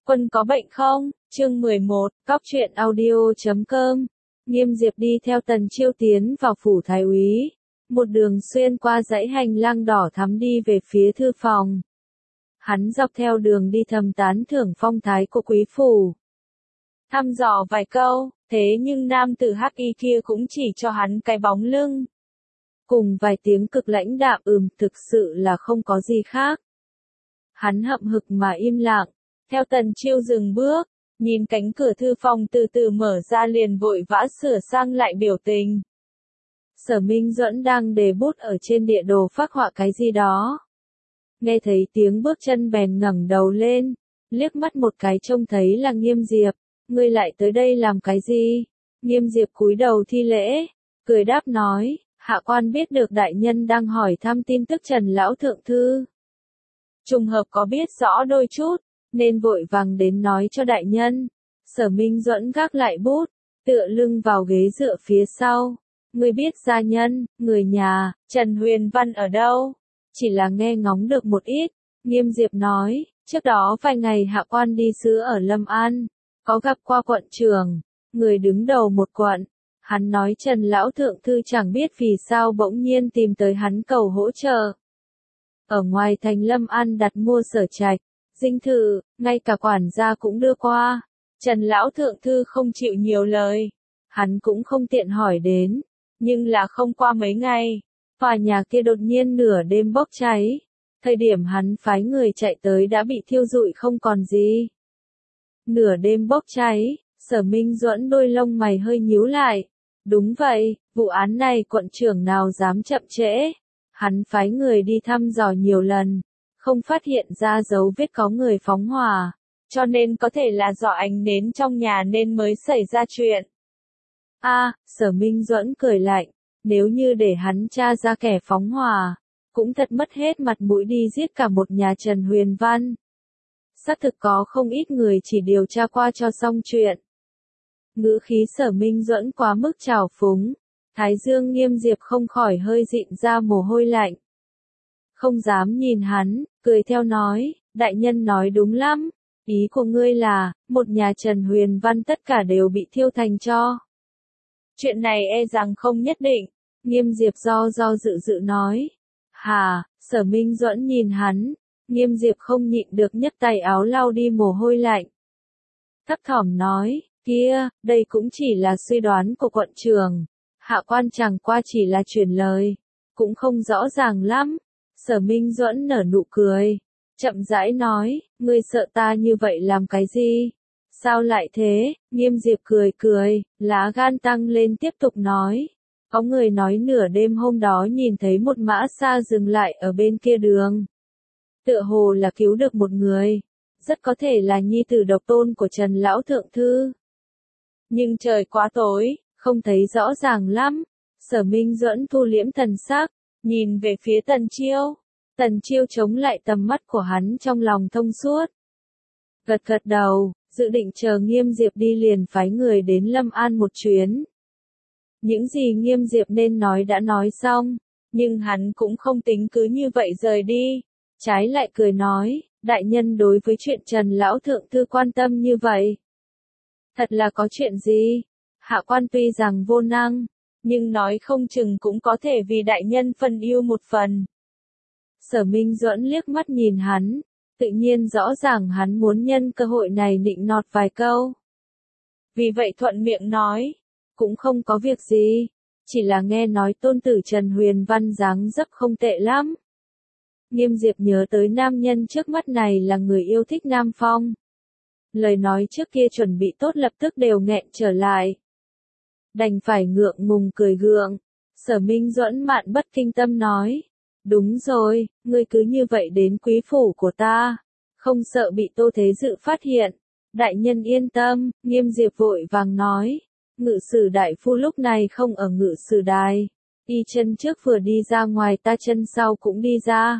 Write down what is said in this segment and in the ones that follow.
Quân có bệnh không? Chương 11, Cóc truyện audio.com. Nghiêm Diệp đi theo Tần Chiêu tiến vào phủ thái úy, một đường xuyên qua dãy hành lang đỏ thắm đi về phía thư phòng. Hắn dọc theo đường đi thầm tán thưởng phong thái của quý phủ. Thăm dò vài câu, thế nhưng nam tử hắc y kia cũng chỉ cho hắn cái bóng lưng. Cùng vài tiếng cực lãnh đạm thực sự là không có gì khác. Hắn hậm hực mà im lặng, theo Tần Chiêu dừng bước, nhìn cánh cửa thư phòng từ từ mở ra liền vội vã sửa sang lại biểu tình. Sở Minh Duẫn đang đề bút ở trên địa đồ phác họa cái gì đó. Nghe thấy tiếng bước chân bèn ngẩng đầu lên, liếc mắt một cái trông thấy là Nghiêm Diệp. Ngươi lại tới đây làm cái gì? Nghiêm Diệp cúi đầu thi lễ, cười đáp nói, hạ quan biết được đại nhân đang hỏi thăm tin tức Trần Lão Thượng Thư. Trùng hợp có biết rõ đôi chút, nên vội vàng đến nói cho đại nhân. Sở Minh Duẫn gác lại bút, tựa lưng vào ghế dựa phía sau. Ngươi biết gia nhân, người nhà, Trần Huyền Văn ở đâu? Chỉ là nghe ngóng được một ít. Nghiêm Diệp nói, trước đó vài ngày hạ quan đi sứ ở Lâm An, có gặp qua quận trưởng, người đứng đầu một quận. Hắn nói Trần Lão Thượng Thư chẳng biết vì sao bỗng nhiên tìm tới hắn cầu hỗ trợ. Ở ngoài thành Lâm An đặt mua sở trạch, dinh thự, ngay cả quản gia cũng đưa qua. Trần Lão Thượng Thư không chịu nhiều lời. Hắn cũng không tiện hỏi đến. Nhưng là không qua mấy ngày, tòa nhà kia đột nhiên nửa đêm bốc cháy. Thời điểm hắn phái người chạy tới đã bị thiêu rụi không còn gì. Nửa đêm bốc cháy, Sở Minh Duẫn đôi lông mày hơi nhíu lại. Đúng vậy, vụ án này quận trưởng nào dám chậm trễ. Hắn phái người đi thăm dò nhiều lần, không phát hiện ra dấu vết có người phóng hỏa, cho nên có thể là do ánh nến trong nhà nên mới xảy ra chuyện. Sở Minh Duẫn cười lạnh, nếu như để hắn tra ra kẻ phóng hỏa, cũng thật mất hết mặt mũi đi giết cả một nhà Trần Huyền Văn. Xác thực có không ít người chỉ điều tra qua cho xong chuyện. Ngữ khí Sở Minh Duẫn quá mức trào phúng, Thái Dương Nghiêm Diệp không khỏi hơi dịn ra mồ hôi lạnh. Không dám nhìn hắn, cười theo nói, đại nhân nói đúng lắm, ý của ngươi là, một nhà Trần Huyền Văn tất cả đều bị thiêu thành tro. Chuyện này e rằng không nhất định, Nghiêm Diệp do dự nói. Sở Minh Duẫn nhìn hắn, Nghiêm Diệp không nhịn được nhấc tay áo lau đi mồ hôi lạnh. Thấp thỏm nói, kia, đây cũng chỉ là suy đoán của quận trưởng, hạ quan chẳng qua chỉ là truyền lời, cũng không rõ ràng lắm. Sở Minh Duẫn nở nụ cười, chậm rãi nói, ngươi sợ ta như vậy làm cái gì? Sao lại thế? Nghiêm Diệp cười, lá gan tăng lên tiếp tục nói. Có người nói nửa đêm hôm đó nhìn thấy một mã xa dừng lại ở bên kia đường. Tựa hồ là cứu được một người. Rất có thể là nhi tử độc tôn của Trần Lão Thượng Thư. Nhưng trời quá tối, không thấy rõ ràng lắm. Sở Minh Duẫn thu liễm thần sắc, nhìn về phía Tần Chiêu. Tần Chiêu chống lại tầm mắt của hắn trong lòng thông suốt. Gật đầu, dự định chờ Nghiêm Diệp đi liền phái người đến Lâm An một chuyến. Những gì Nghiêm Diệp nên nói đã nói xong, nhưng hắn cũng không tính cứ như vậy rời đi. Trái lại cười nói, đại nhân đối với chuyện Trần Lão Thượng Thư quan tâm như vậy. Thật là có chuyện gì? Hạ quan tuy rằng vô năng, nhưng nói không chừng cũng có thể vì đại nhân phân ưu một phần. Sở Minh Duẫn liếc mắt nhìn hắn, tự nhiên rõ ràng hắn muốn nhân cơ hội này nịnh nọt vài câu. Vì vậy thuận miệng nói, cũng không có việc gì, chỉ là nghe nói tôn tử Trần Huyền Văn dáng dấp không tệ lắm. Nghiêm Diệp nhớ tới nam nhân trước mắt này là người yêu thích Nam Phong. Lời nói trước kia chuẩn bị tốt lập tức đều nghẹn trở lại. Đành phải ngượng ngùng cười gượng. Sở Minh Duẫn mạn bất kinh tâm nói. Đúng rồi, ngươi cứ như vậy đến quý phủ của ta. Không sợ bị Tô Thế Dự phát hiện. Đại nhân yên tâm, Nghiêm Diệp vội vàng nói. Ngự sử đại phu lúc này không ở ngự sử đài. Y chân trước vừa đi ra ngoài ta chân sau cũng đi ra.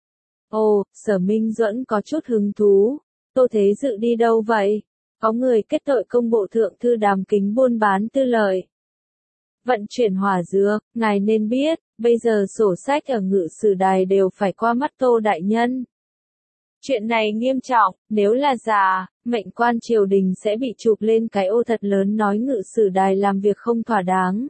Ồ, Sở Minh Duẫn có chút hứng thú. Tô Thế Dự đi đâu vậy? Có người kết tội công bộ thượng thư Đàm Kính buôn bán tư lợi. Vận chuyển hỏa dược, ngài nên biết, bây giờ sổ sách ở ngự sử đài đều phải qua mắt Tô đại nhân. Chuyện này nghiêm trọng, nếu là giả, mệnh quan triều đình sẽ bị chụp lên cái ô thật lớn nói ngự sử đài làm việc không thỏa đáng.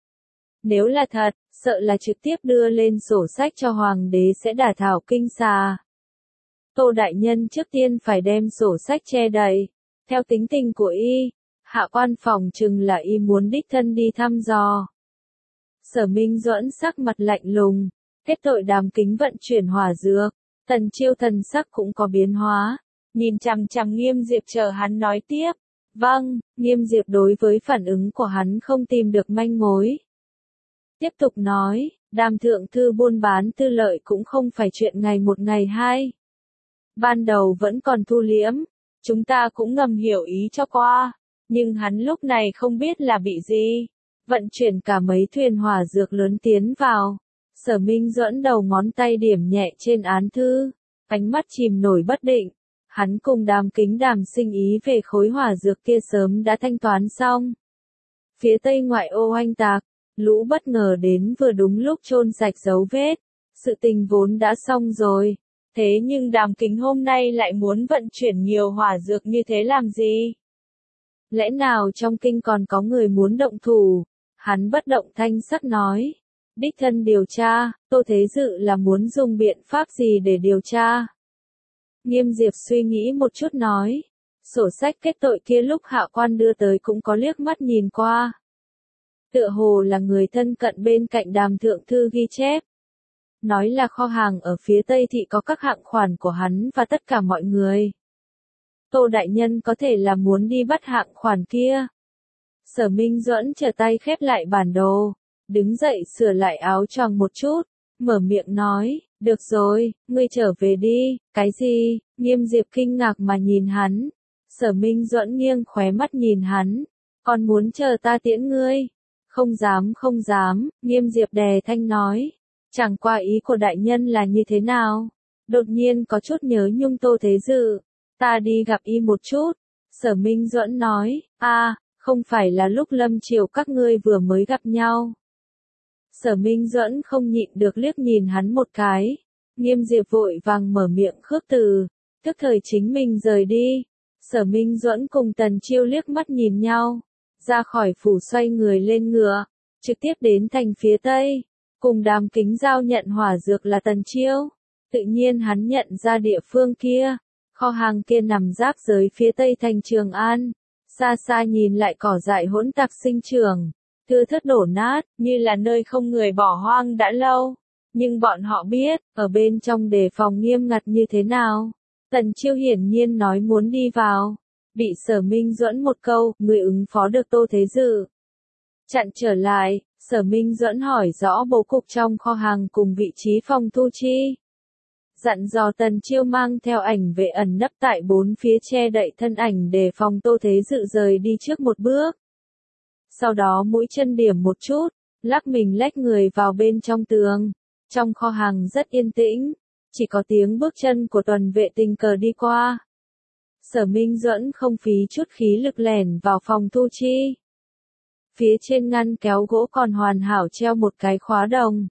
Nếu là thật, sợ là trực tiếp đưa lên sổ sách cho hoàng đế sẽ đả thảo kinh xà. Tô đại nhân trước tiên phải đem sổ sách che đậy. Theo tính tình của y, hạ quan phòng chừng là y muốn đích thân đi thăm dò. Sở Minh Duẫn sắc mặt lạnh lùng, kết tội Đàm Kính vận chuyển hỏa dược. Tần Chiêu thần sắc cũng có biến hóa, nhìn chằm chằm Nghiêm Diệp chờ hắn nói tiếp. Vâng, Nghiêm Diệp đối với phản ứng của hắn không tìm được manh mối. Tiếp tục nói, Đàm thượng thư buôn bán tư lợi cũng không phải chuyện ngày một ngày hai. Ban đầu vẫn còn thu liễm, chúng ta cũng ngầm hiểu ý cho qua, nhưng hắn lúc này không biết là bị gì. Vận chuyển cả mấy thuyền hỏa dược lớn tiến vào. Sở Minh Duẫn đầu ngón tay điểm nhẹ trên án thư, ánh mắt chìm nổi bất định. Hắn cùng Đàm Kính Đàm sinh ý về khối hỏa dược kia sớm đã thanh toán xong. Phía tây ngoại ô oanh tạc, lũ bất ngờ đến vừa đúng lúc chôn sạch dấu vết. Sự tình vốn đã xong rồi, thế nhưng Đàm Kính hôm nay lại muốn vận chuyển nhiều hỏa dược như thế làm gì? Lẽ nào trong kinh còn có người muốn động thủ? Hắn bất động thanh sắc nói. Đích thân điều tra, Tô Thế Dự là muốn dùng biện pháp gì để điều tra? Nghiêm Diệp suy nghĩ một chút nói. Sổ sách kết tội kia lúc hạ quan đưa tới cũng có liếc mắt nhìn qua. Tựa hồ là người thân cận bên cạnh Đàm thượng thư ghi chép. Nói là kho hàng ở phía tây thị có các hạng khoản của hắn và tất cả mọi người. Tô đại nhân có thể là muốn đi bắt hạng khoản kia. Sở Minh Duẫn trở tay khép lại bản đồ, đứng dậy sửa lại áo choàng một chút, mở miệng nói, được rồi, ngươi trở về đi. Cái gì? Nghiêm Diệp kinh ngạc mà nhìn hắn. Sở Minh Duẫn nghiêng khóe mắt nhìn hắn, còn muốn chờ ta tiễn ngươi? Không dám không dám, Nghiêm Diệp đè thanh nói, chẳng qua ý của đại nhân là như thế nào? Đột nhiên có chút nhớ nhung Tô Thế Dự, ta đi gặp y một chút. Sở Minh Duẫn nói, không phải là lúc lâm triều các ngươi vừa mới gặp nhau. Sở Minh Duẫn không nhịn được liếc nhìn hắn một cái. Nghiêm Diệp vội vàng mở miệng khước từ, tức thời chính mình rời đi. Sở Minh Duẫn cùng Tần Chiêu liếc mắt nhìn nhau, ra khỏi phủ xoay người lên ngựa, trực tiếp đến thành phía tây, cùng Đàm Kính giao nhận hỏa dược là Tần Chiêu. Tự nhiên hắn nhận ra địa phương kia, kho hàng kia nằm giáp giới phía tây thành Trường An. Xa xa nhìn lại cỏ dại hỗn tạp sinh trưởng, thưa thớt đổ nát, như là nơi không người bỏ hoang đã lâu. Nhưng bọn họ biết, ở bên trong đề phòng nghiêm ngặt như thế nào. Tần Chiêu hiển nhiên nói muốn đi vào. Bị Sở Minh Duẫn một câu, người ứng phó được Tô Thế Dự. Chặn trở lại, Sở Minh Duẫn hỏi rõ bố cục trong kho hàng cùng vị trí phòng thu chi. Dặn dò Tần Chiêu mang theo ảnh vệ ẩn nấp tại bốn phía che đậy thân ảnh để phòng Tô Thế Dự rời đi trước một bước. Sau đó mũi chân điểm một chút, lắc mình lách người vào bên trong tường. Trong kho hàng rất yên tĩnh, chỉ có tiếng bước chân của tuần vệ tình cờ đi qua. Sở Minh Duẫn không phí chút khí lực lẻn vào phòng thu chi. Phía trên ngăn kéo gỗ còn hoàn hảo treo một cái khóa đồng.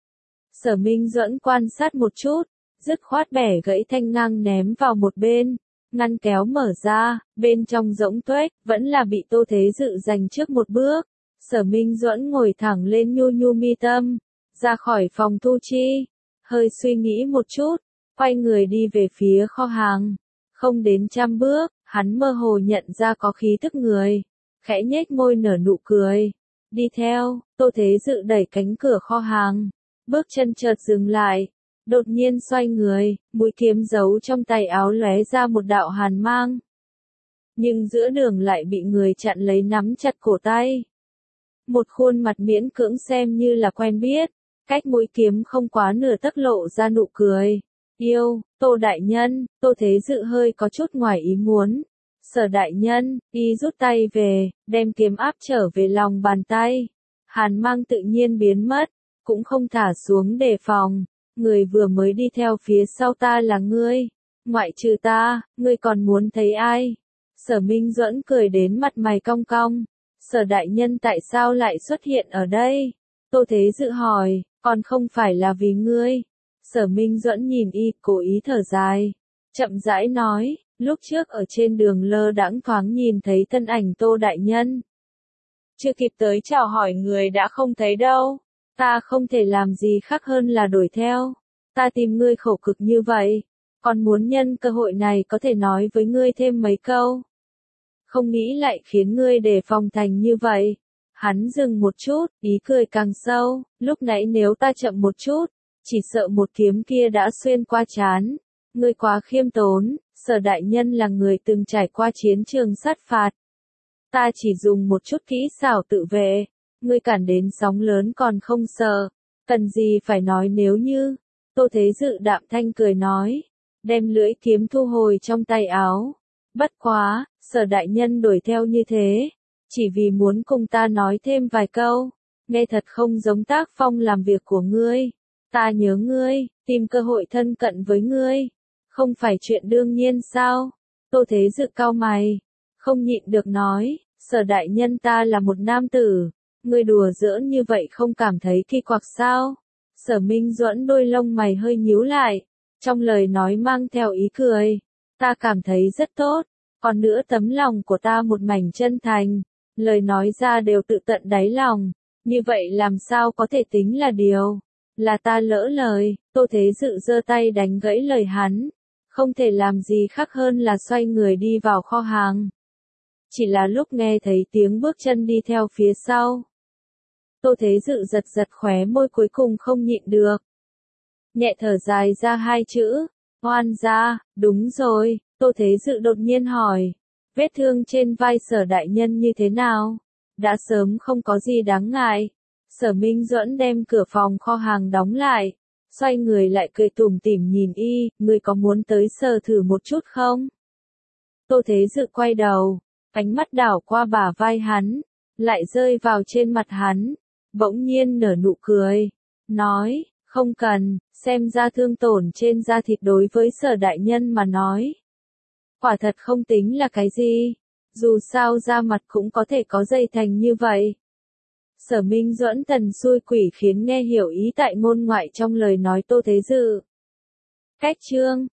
Sở Minh Duẫn quan sát một chút, dứt khoát bẻ gãy thanh ngang ném vào một bên. Ngăn kéo mở ra, bên trong rỗng tuếch, vẫn là bị Tô Thế Dự giành trước một bước. Sở Minh Duẫn ngồi thẳng lên nhu nhu mi tâm, ra khỏi phòng thu chi, hơi suy nghĩ một chút, quay người đi về phía kho hàng. Không đến 100 bước, hắn mơ hồ nhận ra có khí thức người, khẽ nhếch môi nở nụ cười. Đi theo, Tô Thế Dự đẩy cánh cửa kho hàng, bước chân chợt dừng lại. Đột nhiên xoay người, mũi kiếm giấu trong tay áo lóe ra một đạo hàn mang. Nhưng giữa đường lại bị người chặn lấy nắm chặt cổ tay. Một khuôn mặt miễn cưỡng xem như là quen biết, cách mũi kiếm không quá nửa tấc lộ ra nụ cười. Yêu, Tô đại nhân, Tô Thế Dự hơi có chút ngoài ý muốn. Sở đại nhân, y rút tay về, đem kiếm áp trở về lòng bàn tay. Hàn mang tự nhiên biến mất, cũng không thả xuống đề phòng. Người vừa mới đi theo phía sau ta là ngươi. Ngoại trừ ta, ngươi còn muốn thấy ai? Sở Minh Duẫn cười đến mặt mày cong cong. Sở đại nhân tại sao lại xuất hiện ở đây? Tô Thế Dự hỏi, còn không phải là vì ngươi. Sở Minh Duẫn nhìn y, cố ý thở dài. chậm rãi nói, lúc trước ở trên đường lơ đãng thoáng nhìn thấy thân ảnh Tô đại nhân. Chưa kịp tới chào hỏi người đã không thấy đâu. Ta không thể làm gì khác hơn là đuổi theo. Ta tìm ngươi khổ cực như vậy, còn muốn nhân cơ hội này có thể nói với ngươi thêm mấy câu. Không nghĩ lại khiến ngươi đề phòng thành như vậy. Hắn dừng một chút, ý cười càng sâu, lúc nãy nếu ta chậm một chút, chỉ sợ một kiếm kia đã xuyên qua trán. Ngươi quá khiêm tốn, Sở đại nhân là người từng trải qua chiến trường sát phạt. Ta chỉ dùng một chút kỹ xảo tự vệ, ngươi cản đến sóng lớn còn không sợ, cần gì phải nói nếu như. Tô Thế Dự đạm thanh cười nói, đem lưỡi kiếm thu hồi trong tay áo. Bất quá, Sở đại nhân đuổi theo như thế, chỉ vì muốn cùng ta nói thêm vài câu, nghe thật không giống tác phong làm việc của ngươi. Ta nhớ ngươi, tìm cơ hội thân cận với ngươi, không phải chuyện đương nhiên sao? Tô Thế Dự cau mày, không nhịn được nói, Sở đại nhân ta là một nam tử, ngươi đùa giỡn như vậy không cảm thấy kỳ quặc sao? Sở Minh Duẫn đôi lông mày hơi nhíu lại, trong lời nói mang theo ý cười, ta cảm thấy rất tốt, còn nữa tấm lòng của ta một mảnh chân thành, lời nói ra đều tự tận đáy lòng, như vậy làm sao có thể tính là điều, là ta lỡ lời. Tô Thế Dự giơ tay đánh gãy lời hắn, không thể làm gì khác hơn là xoay người đi vào kho hàng. Chỉ là lúc nghe thấy tiếng bước chân đi theo phía sau, Tô Thế Dự giật giật khóe môi cuối cùng không nhịn được. Nhẹ thở dài ra hai chữ, oan gia. Đúng rồi, Tô Thế Dự đột nhiên hỏi, vết thương trên vai Sở đại nhân như thế nào? Đã sớm không có gì đáng ngại. Sở Minh Duẫn đem cửa phòng kho hàng đóng lại, xoay người lại cười tủm tỉm nhìn y, ngươi có muốn tới sờ thử một chút không? Tô Thế Dự quay đầu, ánh mắt đảo qua bả vai hắn, lại rơi vào trên mặt hắn, bỗng nhiên nở nụ cười, nói, không cần, xem ra thương tổn trên da thịt đối với Sở đại nhân mà nói. Quả thật không tính là cái gì, dù sao da mặt cũng có thể có dây thành như vậy. Sở Minh Duẫn thần xui quỷ khiến nghe hiểu ý tại môn ngoại trong lời nói Tô Thế Dự. Cách chương